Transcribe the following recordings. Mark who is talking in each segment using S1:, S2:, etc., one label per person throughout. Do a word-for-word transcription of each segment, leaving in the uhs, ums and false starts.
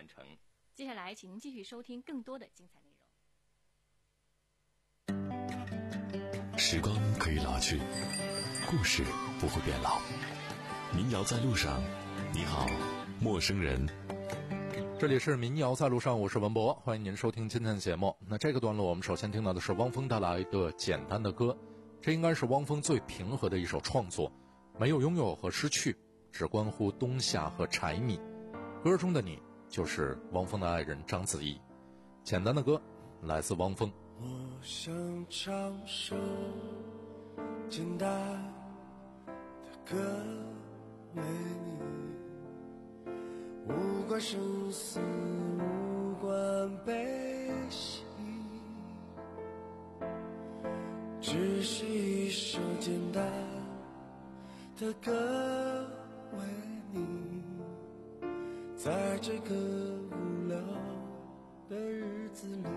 S1: 完成。
S2: 接下来请您继续收听更多的精彩内
S3: 容。时光可以老去，故事不会变老。民谣在路上，你好，陌生人。
S4: 这里是民谣在路上，我是文博，欢迎您收听今天的节目。那这个段落我们首先听到的是汪峰带来的简单的歌，这应该是汪峰最平和的一首创作，没有拥有和失去，只关乎冬夏和柴米。歌中的你就是汪峰的爱人章子怡。简单的歌来自汪峰。
S5: 我想唱首简单的歌为你，无关生死，无关悲喜，只是一首简单的歌为你，在这个无聊的日子里，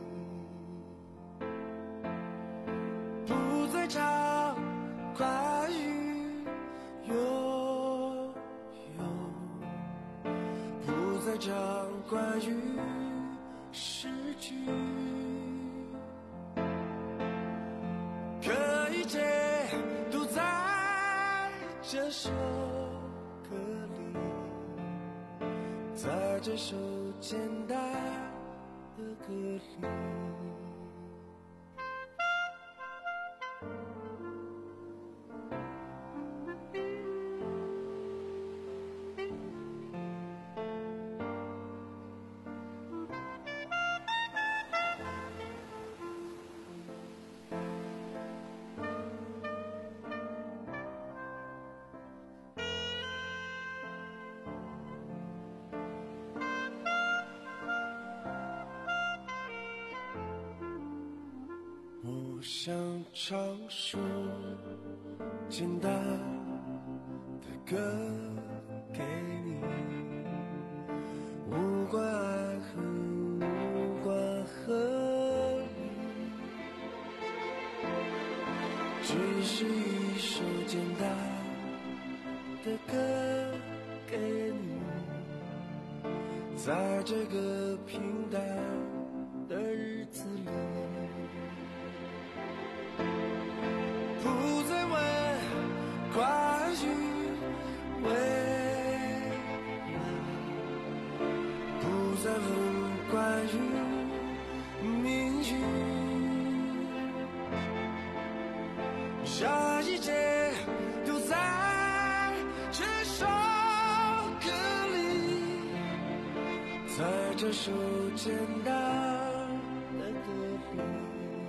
S5: 不再唱关于拥有，不再讲关于失去，可一切都在这首歌里，在这首简单的歌里。我想唱首简单的歌给你，无关爱恨，无关合理，只是一首简单的歌给你，在这个平淡的日子里，不再问关于未来，不再问关于命运，这一切都在这首歌里，在这首简单的歌里。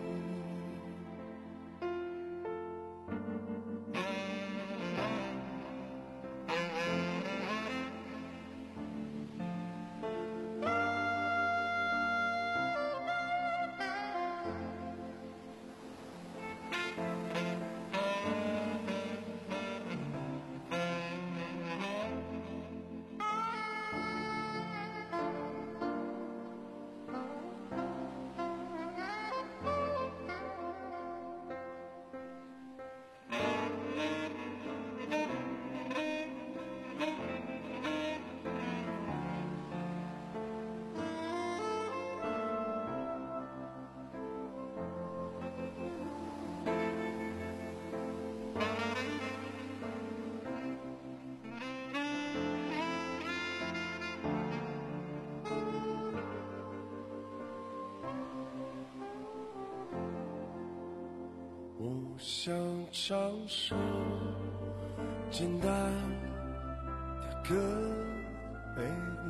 S5: 我想唱首简单的歌为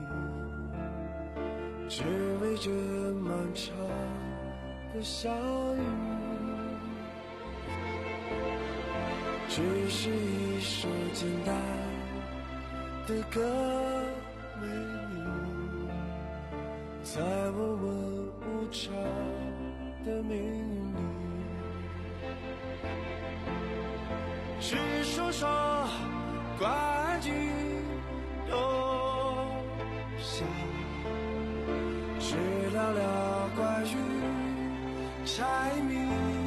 S5: 你，只为这漫长的相遇，只是一首简单的歌为你，在我们无常的命运里，只说说关于冬夏，只聊聊关于柴米，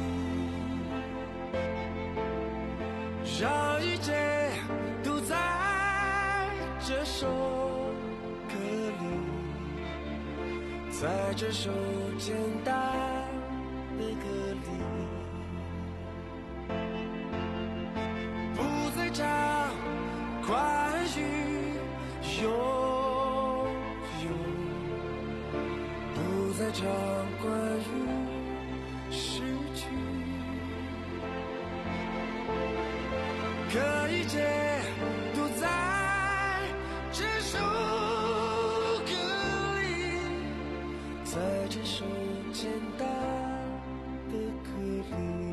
S5: 让一切都在这首歌里， 在这首简单的歌里，不再唱关于拥有，不再唱关于失去，可一切都在这首歌里，在这首简单的歌里。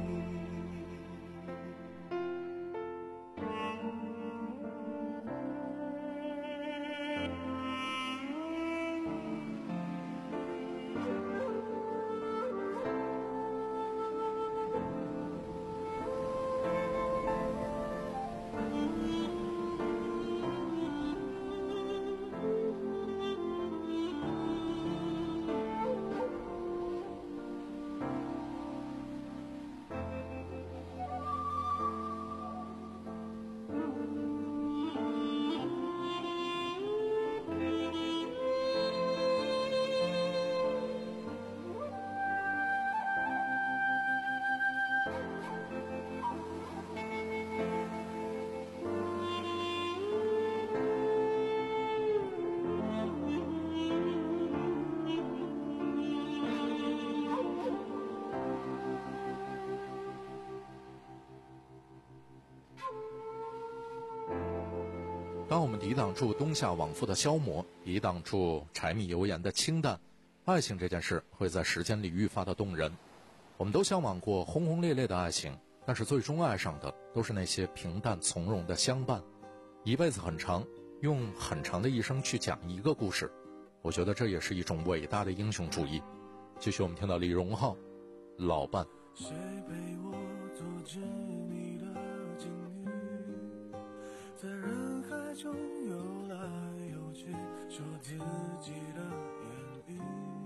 S4: 当我们抵挡住冬夏往复的消磨，抵挡住柴米油盐的清淡，爱情这件事会在时间里愈发的动人。我们都向往过轰轰烈烈的爱情，但是最终爱上的都是那些平淡从容的相伴。一辈子很长，用很长的一生去讲一个故事，我觉得这也是一种伟大的英雄主义。继续我们听到李荣浩老伴。
S5: 谁陪我做执迷的境遇，在人海中游来游去，说自己的言语。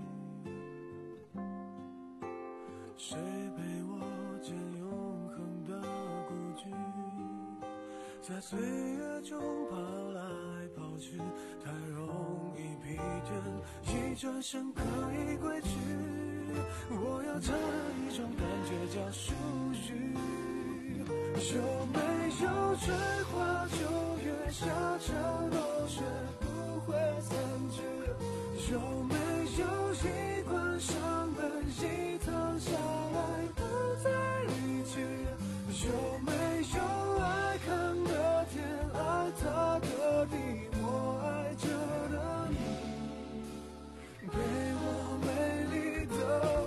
S5: 谁陪我见永恒的孤寂，在岁月中跑来跑去，太容易疲倦，一转身可以归去。我要这一种感觉叫属于，有没有追花九月下场都学不会散去，有没有一关上门一趟下来不再离去，有没有爱看的天爱他的地，我爱着的你，陪我美丽的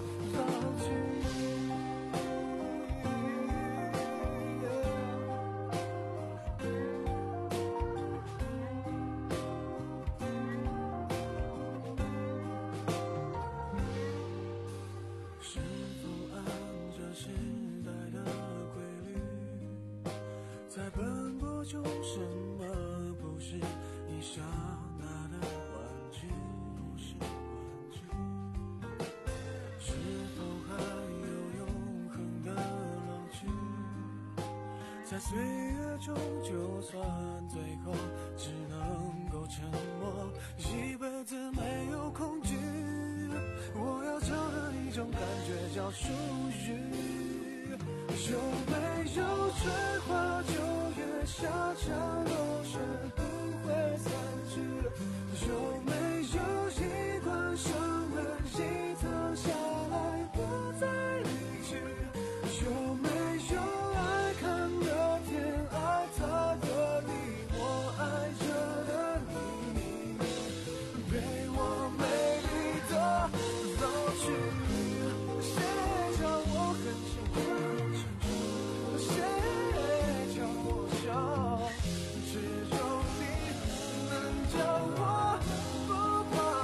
S5: 在奔波中，什么不是一刹那的玩具？不是玩具。是否还有永恒的老去？在岁月中，就算最后只能够沉默，一辈子没有恐惧。我要找的一种感觉叫属于。有没有追花九月下场都是不会散去，有没有一关上门一趟下来不再离去，有没有爱看的天爱他的地，我爱着的你，陪我美丽的老去。谁叫我很喜欢谁叫我想，只有你能叫我不怕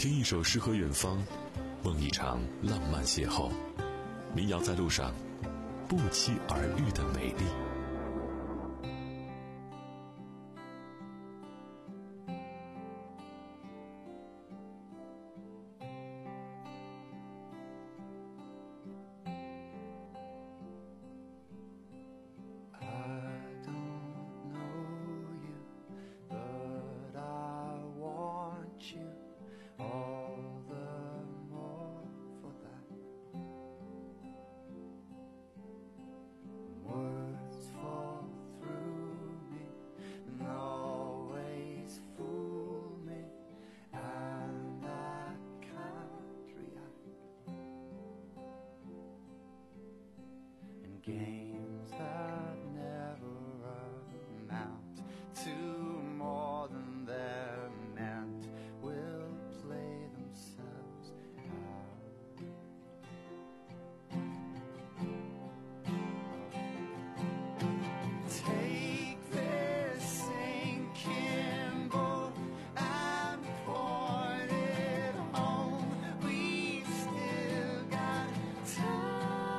S3: 听一首诗和远方，梦一场浪漫邂逅。民谣在路上，不期而遇的美丽。
S5: Games that never amount to more than they're meant will play themselves out. Take this sinking boat and point it home. We've still got time.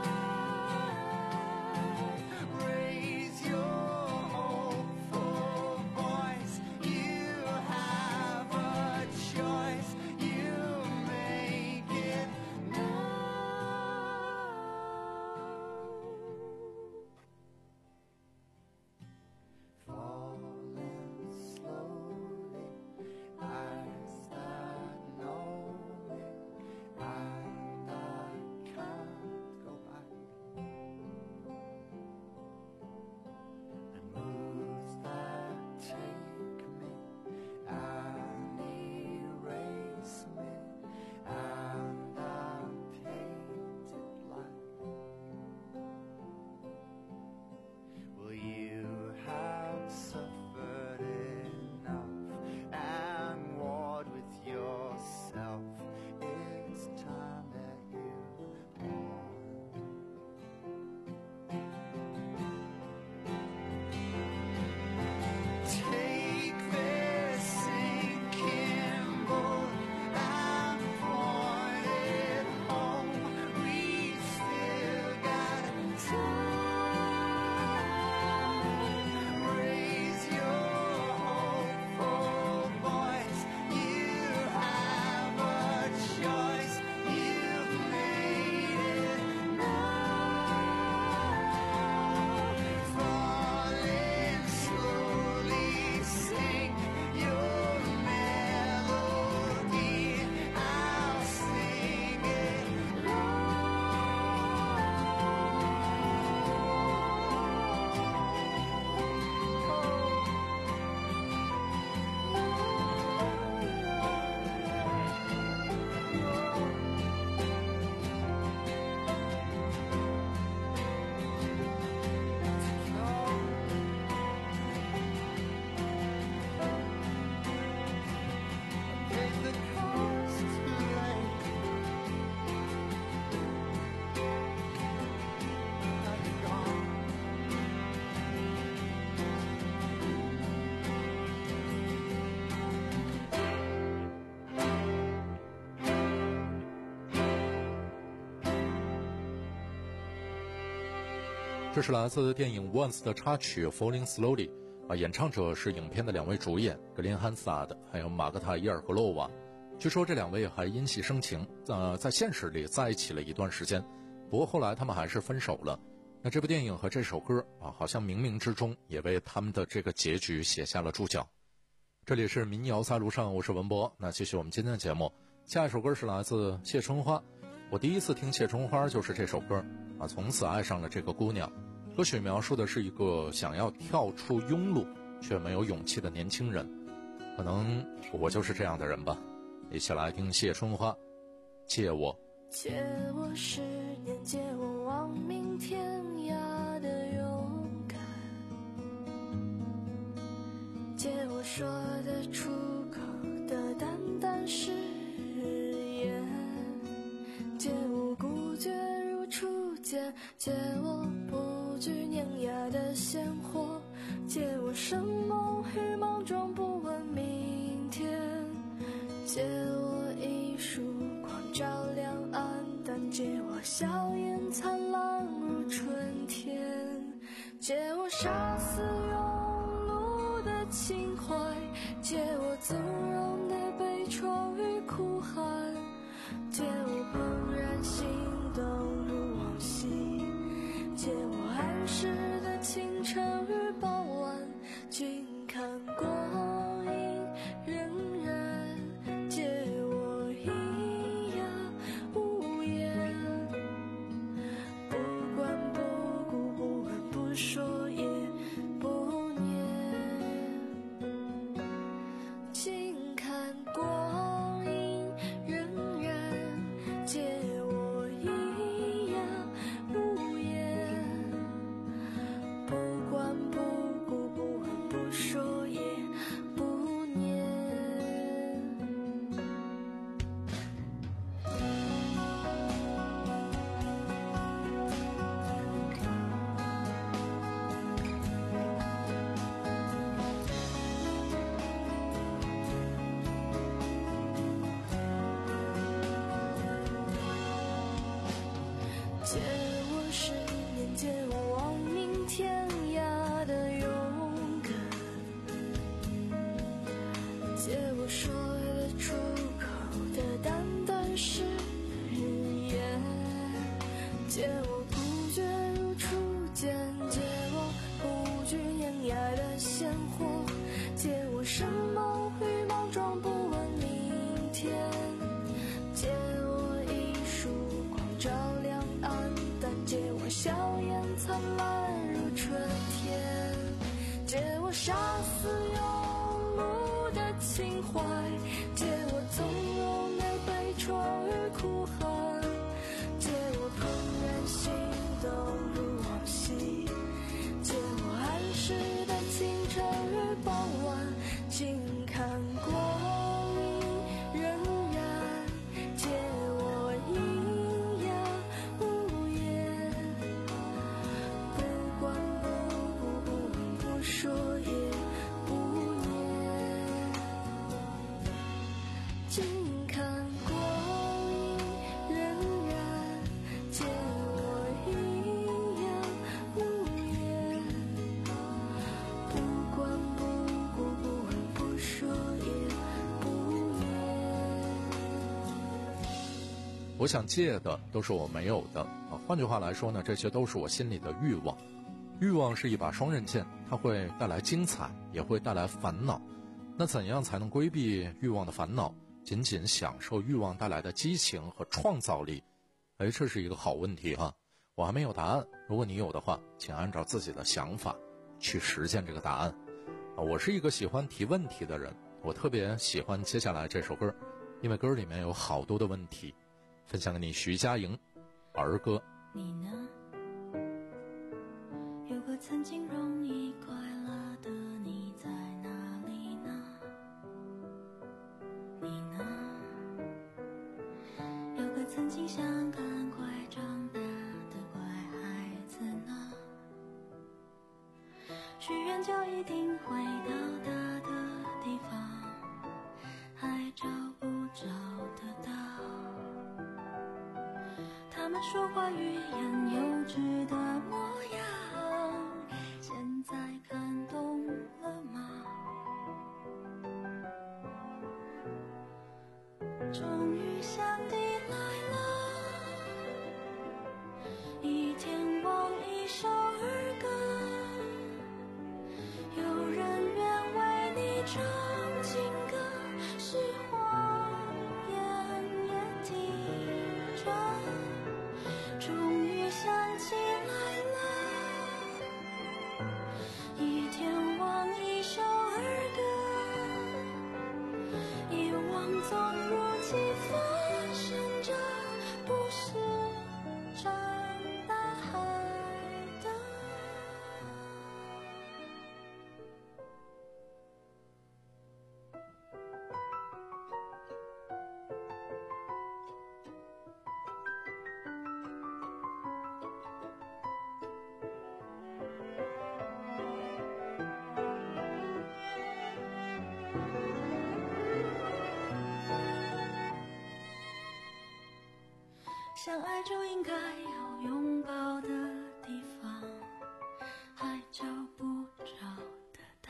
S4: 这是来自电影 Once 的插曲 Falling Slowly 啊，演唱者是影片的两位主演格林汉萨德还有马格塔伊尔格洛娃。据说这两位还因戏生情，呃，在现实里在一起了一段时间，不过后来他们还是分手了。那这部电影和这首歌啊，好像冥冥之中也为他们的这个结局写下了注脚。这里是民谣在路上，我是文博。那继续我们今天的节目，下一首歌是来自谢春花。我第一次听谢春花就是这首歌啊，从此爱上了这个姑娘。歌曲描述的是一个想要跳出庸碌却没有勇气的年轻人，可能我就是这样的人吧。一起来听谢春花，借我
S1: 借我十年，借我亡命天涯的勇敢，借我说得出口的淡淡誓言，借我孤绝如初见，借我不惧碾压的鲜活，借我生梦与莽撞不问明天，借我一一束光照亮暗淡，借我笑颜灿烂如春天，借我杀死庸碌的情怀，借我纵容的悲怆与哭喊，借我怦然心动如往昔，借我安适的清晨与傍晚，静看光阴荏苒，借我咿呀无言，不管不顾，不问不说也不念，静看光阴荏苒，借我咿呀无言，不管不顾，不问不说也不念。借我十年，借我亡命天涯的勇敢，借我说得出口的淡淡誓言，借我孤绝如初见，借我不惧碾压的鲜活，借我生猛与莽撞，不问明天，借我一束光照亮暗淡，借我笑颜灿烂如春天，借我杀死庸碌的情怀，借我纵容的悲怆与哭喊，借我怦然心动如往昔，借我安适的清晨与傍晚，静看光阴荏苒，借我咿呀无言，不管不顾，不问不说也不念，静看光阴荏苒，借我咿呀无言，不管不顾，不问不说也不念。
S4: 我想借的都是我没有的啊。换句话来说呢，这些都是我心里的欲望。欲望是一把双刃剑，它会带来精彩，也会带来烦恼。那怎样才能规避欲望的烦恼，仅仅享受欲望带来的激情和创造力？哎，这是一个好问题哈。我还没有答案，如果你有的话，请按照自己的想法去实现这个答案。啊，我是一个喜欢提问题的人，我特别喜欢接下来这首歌，因为歌里面有好多的问题。分享给你，徐佳莹儿歌。
S6: 你呢？有个曾经容易快乐的你在哪里呢？你呢？有个曾经想赶快长大的乖孩子呢？许愿就一定会到达的地方，还找不找得到？他们说话语言幼稚的模样，现在看懂了吗？终于想你来了，一天忘一首儿歌，有人愿为你唱情歌，是谎言也听着。终于想起来了，一天忘一首儿歌，遗忘总如期发生着，不是长大海的。 相爱就应该有拥抱的地方，还找不找得到？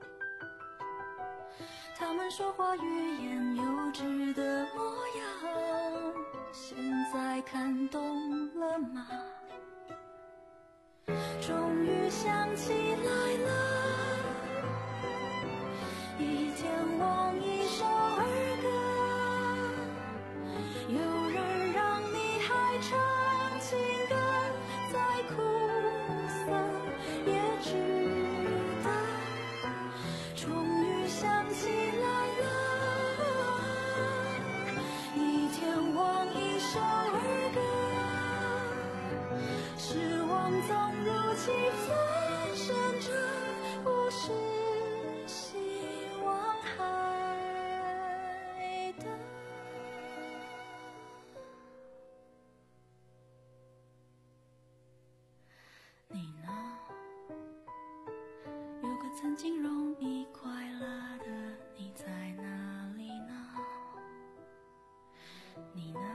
S6: 他们说话语言幼稚的模样，现在看懂了吗？终于想起来了，一天忘一首儿歌，有人让你还唱情歌，再苦涩也值得。终于想起来了，一天忘一首儿歌，失望总如期翻身着，不是希望海的。你呢？有个曾经容易快乐的你在哪里呢？你呢？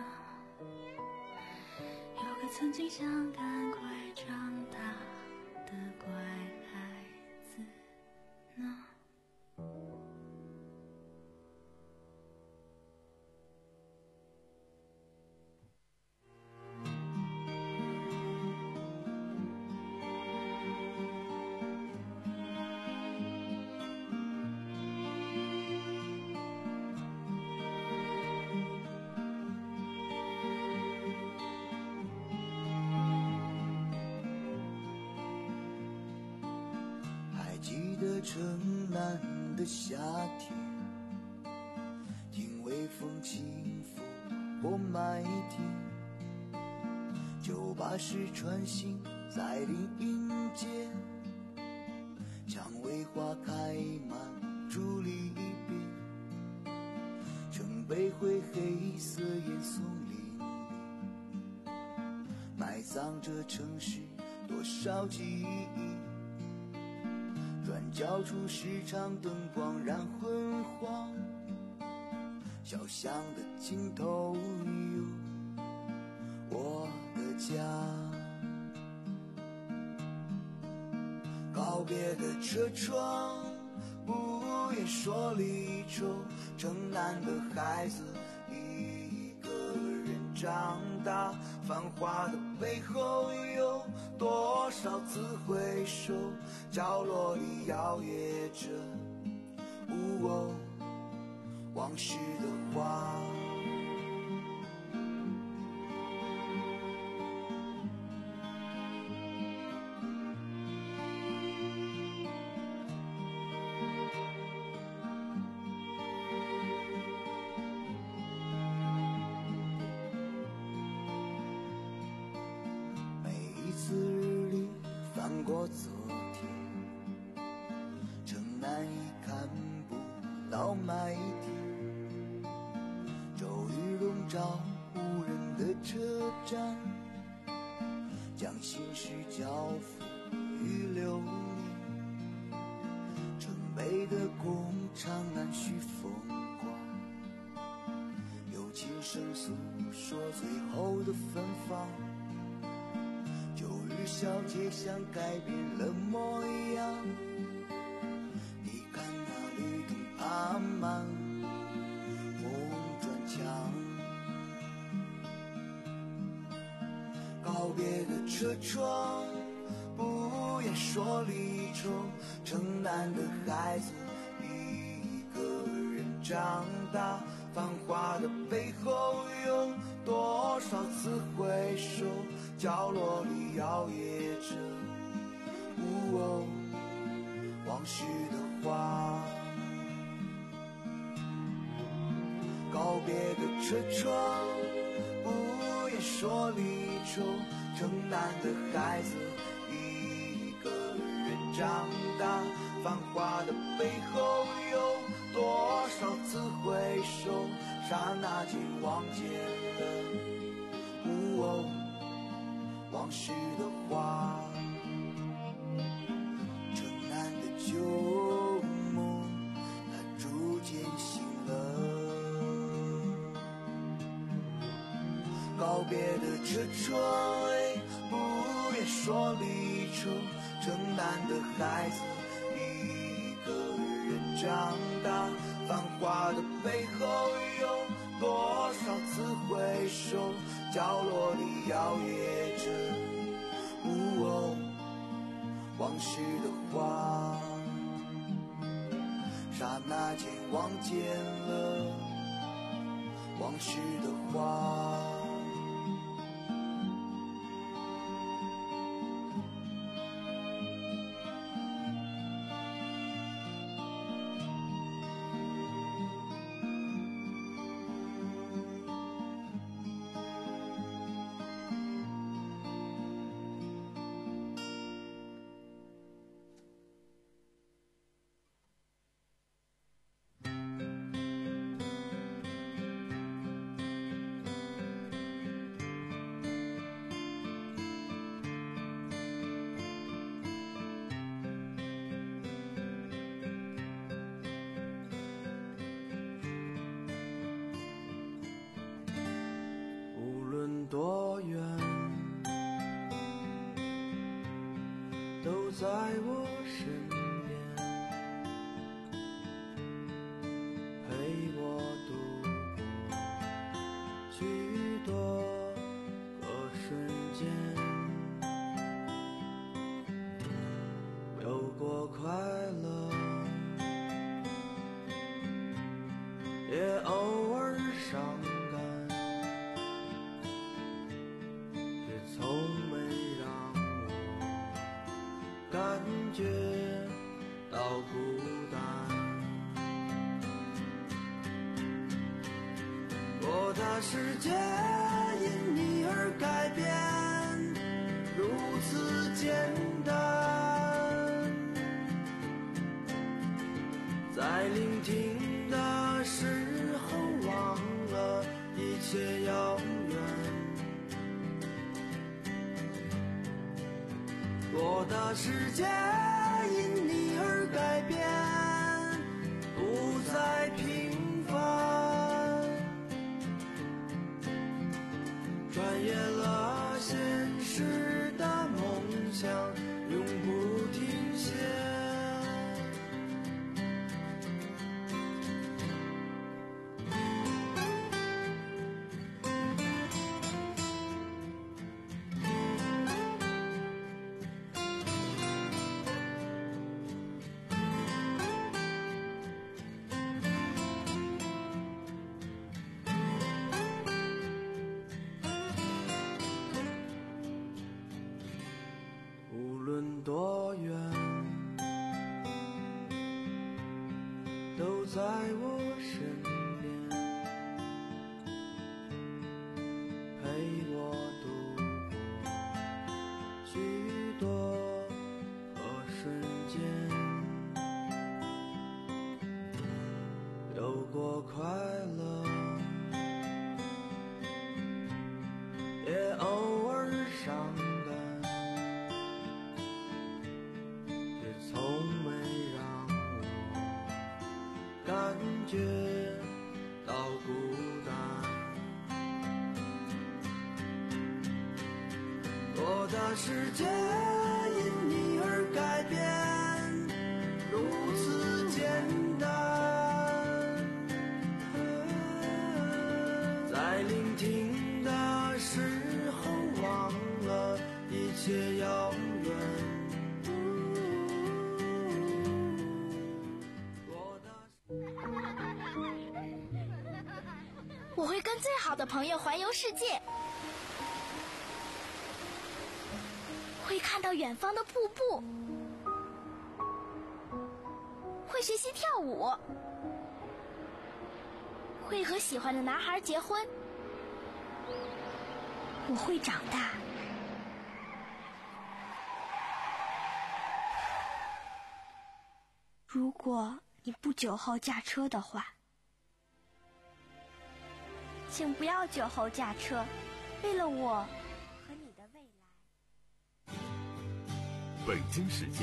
S6: 有个曾经想赶快长大的乖孩子呢？
S5: 城南的夏天，听微风轻拂过麦田，酒吧时穿行在林荫间，蔷薇花开满竹篱边，城北灰黑色烟囱林里，埋葬着城市多少记忆，转角处市场灯光染昏黄，小巷的尽头有我的家。告别的车窗，不言说离愁，城南的孩子一个人长大，繁华的背后有多少次回首，角落里摇曳着呜哦往事的花。过昨天，城南已看不到麦田，骤雨笼罩无人的车站，将心事交付于流年。城北的工厂难续风光，有琴声诉说最后的芬芳。旧日小街巷改变了模样，你看那绿灯爬满红砖墙。告别的车窗，不言说离愁，城南的孩子一个人长大，繁华的背后有多少次回首，角落里摇曳着呜哦往事的花。告别的车窗，不言说离愁，城南的孩子一个人长大，繁华的背后有多少次回首，刹那间望见了呜哦往事的花。城南的旧梦它逐渐醒了， 告别的车窗，不愿说离愁，城南的孩子一个人长大，繁华的背后有多少次回首，角落里摇曳着呜哦往事的花，刹那间望见了往事的花。多远都在我身边，陪我度过许多个瞬间，有过快乐，也偶尔伤感，从没让我感觉到孤单。我的世界因你而改变，如此简单。在聆听的时候，忘了一切遥远。我的世界因你而改变，不再平凡，穿越了现实的梦想，永不停歇。无论多远，都在我身边，陪我度过许多个瞬间，有过快乐，也偶尔伤感，也从没让我感觉到孤单。我的世界因你而改变，如此简单。在聆听的时候，忘了一切遥远。
S6: 我会跟最好的朋友环游世界，会看到远方的瀑布，会学习跳舞，会和喜欢的男孩结婚。我会长大。如果你不酒后驾车的话，请不要酒后驾车，为了我和你的未来。
S3: 北京时间